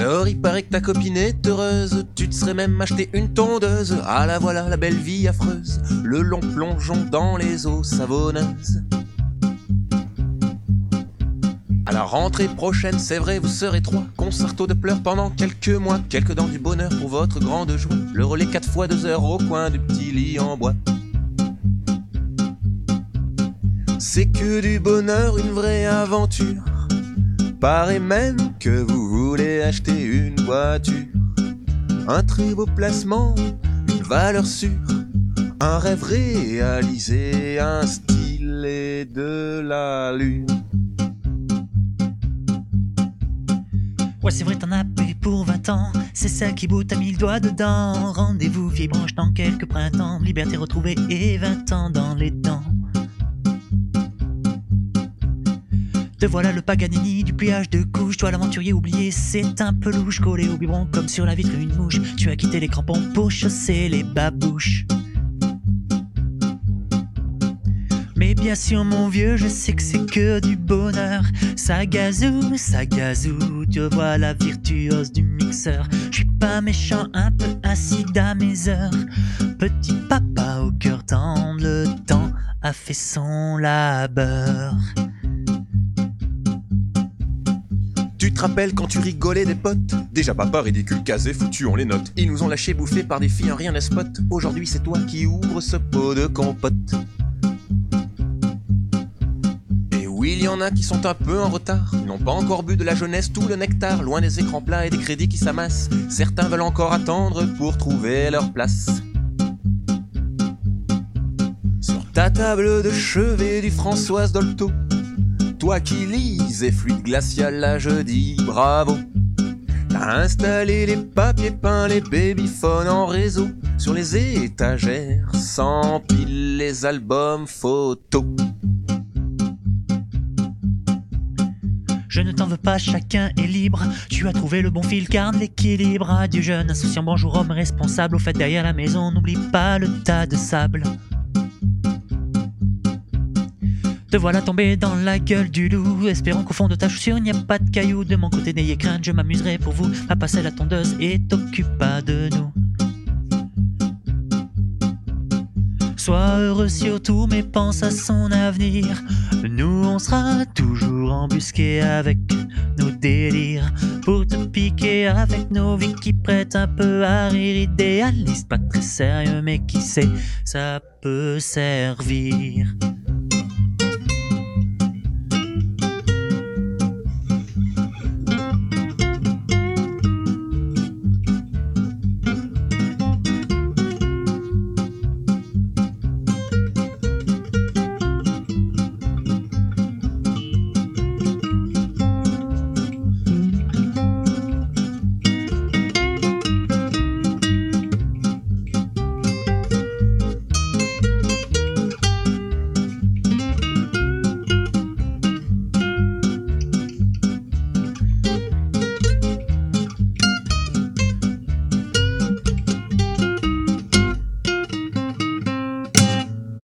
Alors il paraît que ta copine est heureuse, tu te serais même acheté une tondeuse. Ah la voilà la belle vie affreuse, le long plongeon dans les eaux savonneuses. À la rentrée prochaine, c'est vrai, vous serez 3. Concerto de pleurs pendant quelques mois. Quelques dents du bonheur pour votre grande joie. Le relais 4 fois 2 heures au coin du petit lit en bois. C'est que du bonheur, une vraie aventure. Paraît même que vous voulez acheter une voiture. Un très beau placement, une valeur sûre. Un rêve réalisé, un style et de l'allure. Ouais, c'est vrai, t'en as payé pour 20 ans. C'est ça qui bout, t'as mis le doigt dedans. Rendez-vous, vieille branche, dans quelques printemps. Liberté retrouvée et 20 ans dans les dents. Te voilà le Paganini du pliage de couche. Toi l'aventurier oublié, c'est un peu louche. Collé au biberon comme sur la vitre une mouche. Tu as quitté les crampons pour chausser les babouches. Mais bien sûr mon vieux, je sais que c'est que du bonheur. Ça gazou, te voilà virtuose du mixeur. Je suis pas méchant, un peu acide à mes heures. Petit papa au cœur tendre, le temps a fait son labeur. Tu te rappelles quand tu rigolais des potes? Déjà papa ridicule, casé, foutu, on les note. Ils nous ont lâchés bouffés par des filles en rien n'est spot. Aujourd'hui c'est toi qui ouvres ce pot de compote. Oui, il y en a qui sont un peu en retard. Ils n'ont pas encore bu de la jeunesse tout le nectar. Loin des écrans plats et des crédits qui s'amassent. Certains veulent encore attendre pour trouver leur place. Sur ta table de chevet du Françoise Dolto, toi qui lises fluide glacial, là je dis bravo. T'as installé les papiers peints, les babyphones en réseau. Sur les étagères s'empilent les albums photos. Je ne t'en veux pas, chacun est libre. Tu as trouvé le bon fil, garde l'équilibre. Adieu jeune insouciant, bonjour homme responsable. Au fait derrière la maison, n'oublie pas le tas de sable. Te voilà tombé dans la gueule du loup. Espérons qu'au fond de ta chaussure il n'y a pas de cailloux. De mon côté n'ayez crainte, je m'amuserai pour vous à passer la tondeuse et t'occupe pas de nous. Sois heureux surtout, mais pense à son avenir. Nous on sera toujours embusqués avec nos délires. Pour te piquer avec nos vies qui prêtent un peu à rire. Idéaliste, pas très sérieux, mais qui sait, ça peut servir.